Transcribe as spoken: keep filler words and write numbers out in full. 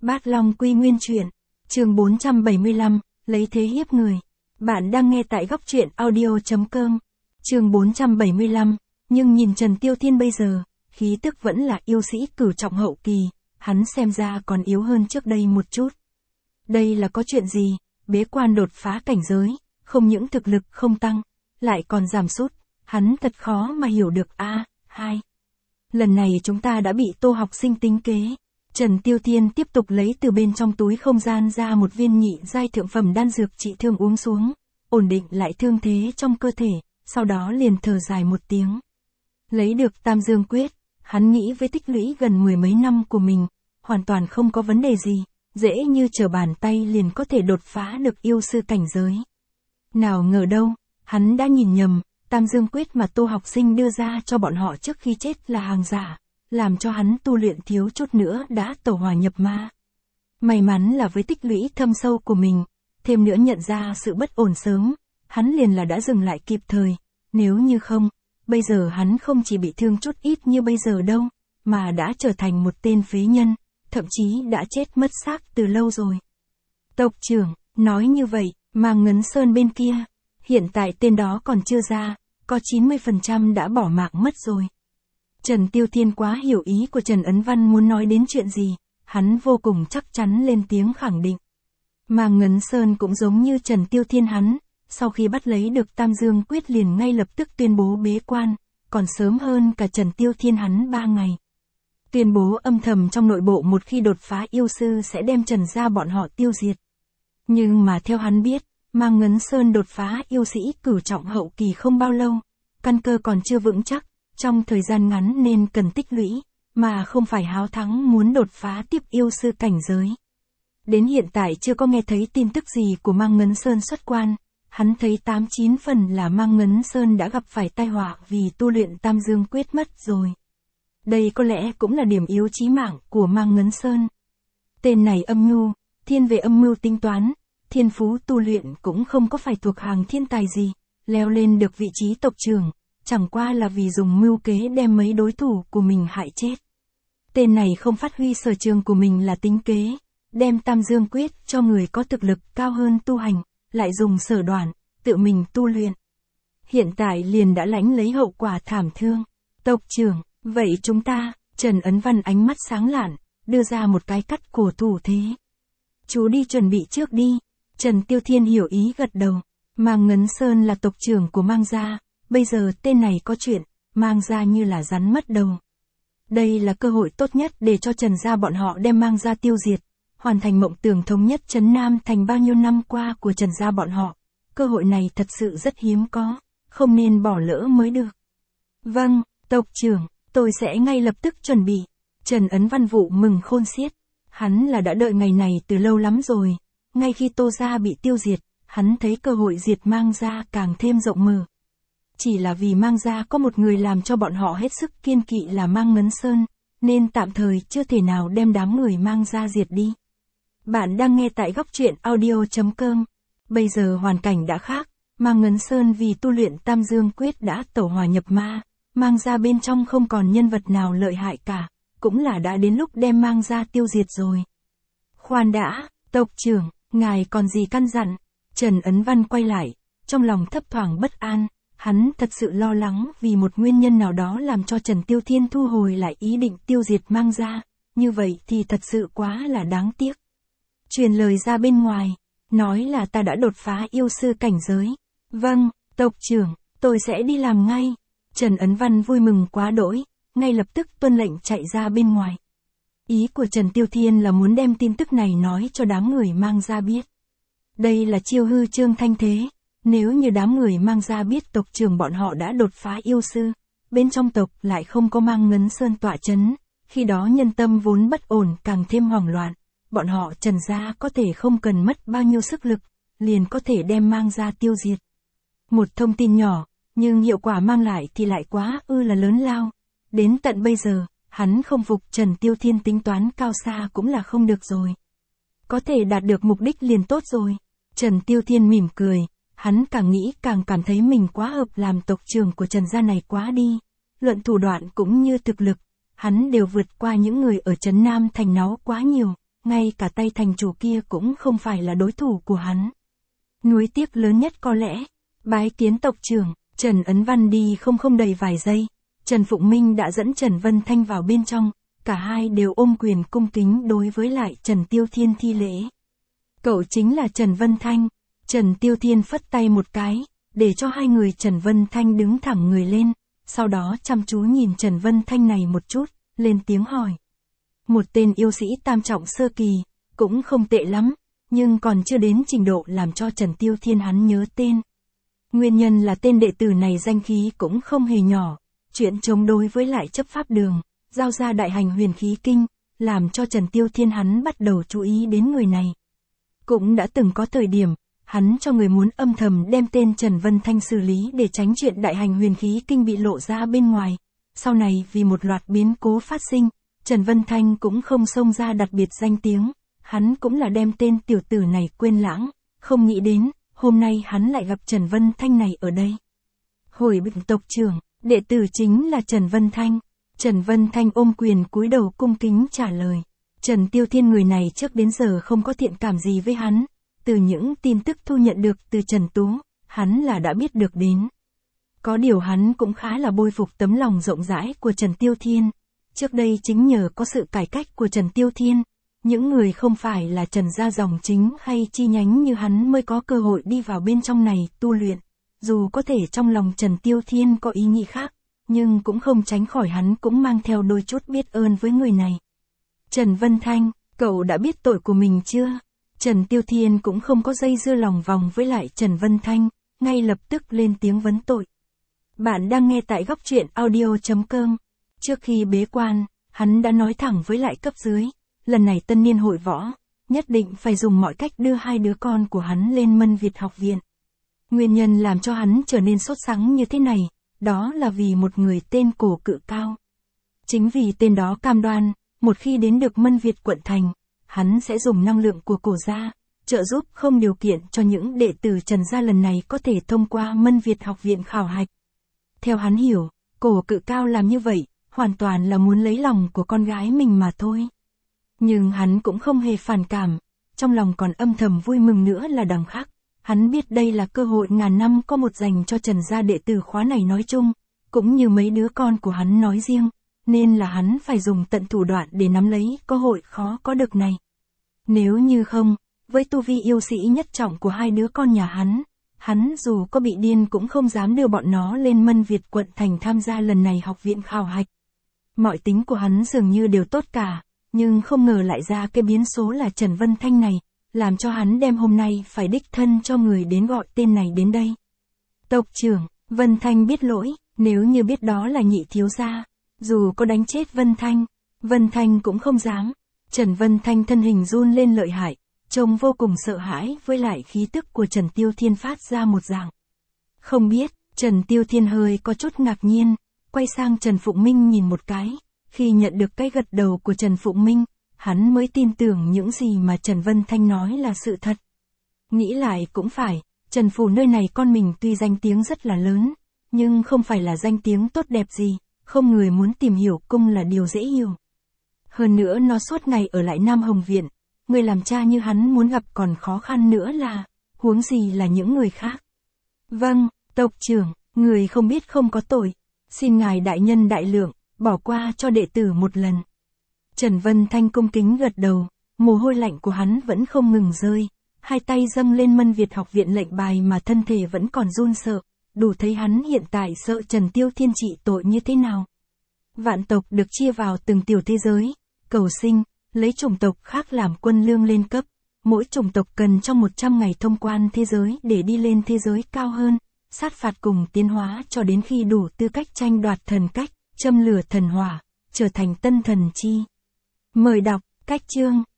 Bát Long Quy Nguyên Truyện, chương bốn trăm bảy mươi lăm, lấy thế hiếp người. Bạn đang nghe tại góc truyện audio chấm com. Chương bốn trăm bảy mươi lăm, nhưng nhìn Trần Tiêu Thiên bây giờ, khí tức vẫn là yêu sĩ cửu trọng hậu kỳ, hắn xem ra còn yếu hơn trước đây một chút. Đây là có chuyện gì? Bế quan đột phá cảnh giới, không những thực lực không tăng, lại còn giảm sút, hắn thật khó mà hiểu được a. À, hai. Lần này chúng ta đã bị Tô học sinh tính kế. Trần Tiêu Thiên tiếp tục lấy từ bên trong túi không gian ra một viên nhị giai thượng phẩm đan dược trị thương uống xuống, ổn định lại thương thế trong cơ thể, sau đó liền thở dài một tiếng. Lấy được Tam Dương Quyết, hắn nghĩ với tích lũy gần mười mấy năm của mình, hoàn toàn không có vấn đề gì, dễ như trở bàn tay liền có thể đột phá được yêu sư cảnh giới. Nào ngờ đâu, hắn đã nhìn nhầm, Tam Dương Quyết mà Tô học sinh đưa ra cho bọn họ trước khi chết là hàng giả, làm cho hắn tu luyện thiếu chút nữa đã tẩu hỏa nhập ma. May mắn là với tích lũy thâm sâu của mình, thêm nữa nhận ra sự bất ổn sớm, hắn liền là đã dừng lại kịp thời, nếu như không, bây giờ hắn không chỉ bị thương chút ít như bây giờ đâu, mà đã trở thành một tên phế nhân, thậm chí đã chết mất xác từ lâu rồi. Tộc trưởng, nói như vậy, Mang Ngấn Sơn bên kia, hiện tại tên đó còn chưa ra, có chín mươi phần trăm đã bỏ mạng mất rồi. Trần Tiêu Thiên quá hiểu ý của Trần Ấn Văn muốn nói đến chuyện gì, hắn vô cùng chắc chắn lên tiếng khẳng định. Mang Ngấn Sơn cũng giống như Trần Tiêu Thiên hắn, sau khi bắt lấy được Tam Dương Quyết liền ngay lập tức tuyên bố bế quan, còn sớm hơn cả Trần Tiêu Thiên hắn ba ngày. Tuyên bố âm thầm trong nội bộ một khi đột phá yêu sư sẽ đem Trần gia bọn họ tiêu diệt. Nhưng mà theo hắn biết, Mang Ngấn Sơn đột phá yêu sĩ cửu trọng hậu kỳ không bao lâu, căn cơ còn chưa vững chắc, trong thời gian ngắn nên cần tích lũy, mà không phải háo thắng muốn đột phá tiếp yêu sư cảnh giới. Đến hiện tại chưa có nghe thấy tin tức gì của Mang Ngấn Sơn xuất quan, hắn thấy tám chín phần là Mang Ngấn Sơn đã gặp phải tai họa vì tu luyện Tam Dương Quyết mất rồi. Đây có lẽ cũng là điểm yếu chí mạng của Mang Ngấn Sơn. Tên này âm mưu, thiên về âm mưu tính toán, thiên phú tu luyện cũng không có phải thuộc hàng thiên tài gì, leo lên được vị trí tộc trưởng, chẳng qua là vì dùng mưu kế đem mấy đối thủ của mình hại chết. Tên này không phát huy sở trường của mình là tính kế, đem Tam Dương Quyết cho người có thực lực cao hơn tu hành, lại dùng sở đoạn, tự mình tu luyện. Hiện tại liền đã lãnh lấy hậu quả thảm thương. Tộc trưởng, vậy chúng ta, Trần Ấn Văn ánh mắt sáng lạn, đưa ra một cái cắt cổ thủ thế. Chú đi chuẩn bị trước đi. Trần Tiêu Thiên hiểu ý gật đầu. Mang Ngấn Sơn là tộc trưởng của Mang gia, bây giờ tên này có chuyện, Mang gia như là rắn mất đầu. Đây là cơ hội tốt nhất để cho Trần gia bọn họ đem Mang gia tiêu diệt, hoàn thành mộng tưởng thống nhất Trấn Nam thành bao nhiêu năm qua của Trần gia bọn họ. Cơ hội này thật sự rất hiếm có, không nên bỏ lỡ mới được. Vâng, tộc trưởng, tôi sẽ ngay lập tức chuẩn bị. Trần Ấn Văn vụ mừng khôn xiết, hắn là đã đợi ngày này từ lâu lắm rồi. Ngay khi Tô gia bị tiêu diệt, hắn thấy cơ hội diệt Mang gia càng thêm rộng mở. Chỉ là vì Mang gia có một người làm cho bọn họ hết sức kiên kỵ là Mang Ngấn Sơn, nên tạm thời chưa thể nào đem đám người Mang gia diệt đi. Bạn đang nghe tại góc truyện audio chấm com. Bây giờ hoàn cảnh đã khác, Mang Ngấn Sơn vì tu luyện Tam Dương Quyết đã tẩu hỏa nhập ma, Mang gia bên trong không còn nhân vật nào lợi hại cả, cũng là đã đến lúc đem Mang gia tiêu diệt rồi. Khoan đã, tộc trưởng, ngài còn gì căn dặn? Trần Ấn Văn quay lại, trong lòng thấp thoảng bất an, hắn thật sự lo lắng vì một nguyên nhân nào đó làm cho Trần Tiêu Thiên thu hồi lại ý định tiêu diệt Mang gia, như vậy thì thật sự quá là đáng tiếc. Truyền lời ra bên ngoài, nói là ta đã đột phá yêu sư cảnh giới. Vâng, tộc trưởng, tôi sẽ đi làm ngay. Trần Ấn Văn vui mừng quá đỗi, ngay lập tức tuân lệnh chạy ra bên ngoài. Ý của Trần Tiêu Thiên là muốn đem tin tức này nói cho đám người Mang gia biết. Đây là chiêu hư trương thanh thế, nếu như đám người Mang gia biết tộc trưởng bọn họ đã đột phá yêu sư, bên trong tộc lại không có Mang Ngấn Sơn tọa chấn, khi đó nhân tâm vốn bất ổn càng thêm hoảng loạn, bọn họ Trần gia có thể không cần mất bao nhiêu sức lực, liền có thể đem Mang gia tiêu diệt. Một thông tin nhỏ, nhưng hiệu quả mang lại thì lại quá ư là lớn lao. Đến tận bây giờ, hắn không phục Trần Tiêu Thiên tính toán cao xa cũng là không được rồi. Có thể đạt được mục đích liền tốt rồi. Trần Tiêu Thiên mỉm cười, hắn càng nghĩ càng cảm thấy mình quá hợp làm tộc trưởng của Trần gia này quá đi. Luận thủ đoạn cũng như thực lực, hắn đều vượt qua những người ở Trấn Nam thành nó quá nhiều, ngay cả tay thành chủ kia cũng không phải là đối thủ của hắn. Nuối tiếc lớn nhất có lẽ, bái kiến tộc trưởng, Trần Ấn Văn đi không không đầy vài giây, Trần Phụng Minh đã dẫn Trần Vân Thanh vào bên trong, cả hai đều ôm quyền cung kính đối với lại Trần Tiêu Thiên thi lễ. Cậu chính là Trần Vân Thanh. Trần Tiêu Thiên phất tay một cái, để cho hai người Trần Vân Thanh đứng thẳng người lên, sau đó chăm chú nhìn Trần Vân Thanh này một chút, lên tiếng hỏi. Một tên yêu sĩ tam trọng sơ kỳ, cũng không tệ lắm, nhưng còn chưa đến trình độ làm cho Trần Tiêu Thiên hắn nhớ tên. Nguyên nhân là tên đệ tử này danh khí cũng không hề nhỏ, chuyện chống đối với lại chấp pháp đường, giao ra đại hành huyền khí kinh, làm cho Trần Tiêu Thiên hắn bắt đầu chú ý đến người này. Cũng đã từng có thời điểm, hắn cho người muốn âm thầm đem tên Trần Vân Thanh xử lý để tránh chuyện đại hành huyền khí kinh bị lộ ra bên ngoài. Sau này vì một loạt biến cố phát sinh, Trần Vân Thanh cũng không xông ra đặc biệt danh tiếng, hắn cũng là đem tên tiểu tử này quên lãng, không nghĩ đến, hôm nay hắn lại gặp Trần Vân Thanh này ở đây. Hồi bẩm tộc trưởng, đệ tử chính là Trần Vân Thanh. Trần Vân Thanh ôm quyền cúi đầu cung kính trả lời. Trần Tiêu Thiên người này trước đến giờ không có thiện cảm gì với hắn, từ những tin tức thu nhận được từ Trần Tú, hắn là đã biết được đến. Có điều hắn cũng khá là bội phục tấm lòng rộng rãi của Trần Tiêu Thiên. Trước đây chính nhờ có sự cải cách của Trần Tiêu Thiên, những người không phải là Trần gia dòng chính hay chi nhánh như hắn mới có cơ hội đi vào bên trong này tu luyện. Dù có thể trong lòng Trần Tiêu Thiên có ý nghĩ khác, nhưng cũng không tránh khỏi hắn cũng mang theo đôi chút biết ơn với người này. Trần Vân Thanh, cậu đã biết tội của mình chưa? Trần Tiêu Thiên cũng không có dây dưa lòng vòng với lại Trần Vân Thanh, ngay lập tức lên tiếng vấn tội. Bạn đang nghe tại góc truyện audio chấm com. Trước khi bế quan, hắn đã nói thẳng với lại cấp dưới, lần này tân niên hội võ, nhất định phải dùng mọi cách đưa hai đứa con của hắn lên Mân Việt học viện. Nguyên nhân làm cho hắn trở nên sốt sắng như thế này, đó là vì một người tên Cổ Cự Cao. Chính vì tên đó cam đoan, một khi đến được Mân Việt quận thành, hắn sẽ dùng năng lượng của Cổ gia, trợ giúp không điều kiện cho những đệ tử Trần gia lần này có thể thông qua Mân Việt học viện khảo hạch. Theo hắn hiểu, Cổ Cự Cao làm như vậy, hoàn toàn là muốn lấy lòng của con gái mình mà thôi. Nhưng hắn cũng không hề phản cảm, trong lòng còn âm thầm vui mừng nữa là đằng khác. Hắn biết đây là cơ hội ngàn năm có một dành cho Trần gia đệ tử khóa này nói chung, cũng như mấy đứa con của hắn nói riêng, nên là hắn phải dùng tận thủ đoạn để nắm lấy cơ hội khó có được này. Nếu như không, với tu vi yêu sĩ nhất trọng của hai đứa con nhà hắn, hắn dù có bị điên cũng không dám đưa bọn nó lên Mân Việt quận thành tham gia lần này học viện khảo hạch. Mọi tính của hắn dường như đều tốt cả, nhưng không ngờ lại ra cái biến số là Trần Vân Thanh này, làm cho hắn đem hôm nay phải đích thân cho người đến gọi tên này đến đây. Tộc trưởng, Vân Thanh biết lỗi, nếu như biết đó là nhị thiếu gia, dù có đánh chết Vân Thanh, Vân Thanh cũng không dám. Trần Vân Thanh thân hình run lên lợi hại, trông vô cùng sợ hãi với lại khí tức của Trần Tiêu Thiên phát ra một dạng. Không biết, Trần Tiêu Thiên hơi có chút ngạc nhiên, quay sang Trần Phụng Minh nhìn một cái, khi nhận được cái gật đầu của Trần Phụng Minh, hắn mới tin tưởng những gì mà Trần Vân Thanh nói là sự thật. Nghĩ lại cũng phải, Trần Phủ nơi này con mình tuy danh tiếng rất là lớn, nhưng không phải là danh tiếng tốt đẹp gì, không người muốn tìm hiểu cung là điều dễ hiểu. Hơn nữa nó suốt ngày ở lại Nam Hồng Viện, người làm cha như hắn muốn gặp còn khó khăn nữa là, huống gì là những người khác. Vâng, tộc trưởng, người không biết không có tội, xin ngài đại nhân đại lượng, bỏ qua cho đệ tử một lần. Trần Vân Thanh cung kính gật đầu, mồ hôi lạnh của hắn vẫn không ngừng rơi, hai tay dâng lên Mân Việt học viện lệnh bài mà thân thể vẫn còn run sợ, đủ thấy hắn hiện tại sợ Trần Tiêu Thiên trị tội như thế nào. Vạn tộc được chia vào từng tiểu thế giới, cầu sinh, lấy chủng tộc khác làm quân lương lên cấp, mỗi chủng tộc cần trong một trăm ngày thông quan thế giới để đi lên thế giới cao hơn, sát phạt cùng tiến hóa cho đến khi đủ tư cách tranh đoạt thần cách, châm lửa thần hỏa, trở thành tân thần chi. Mời đọc, cách chương.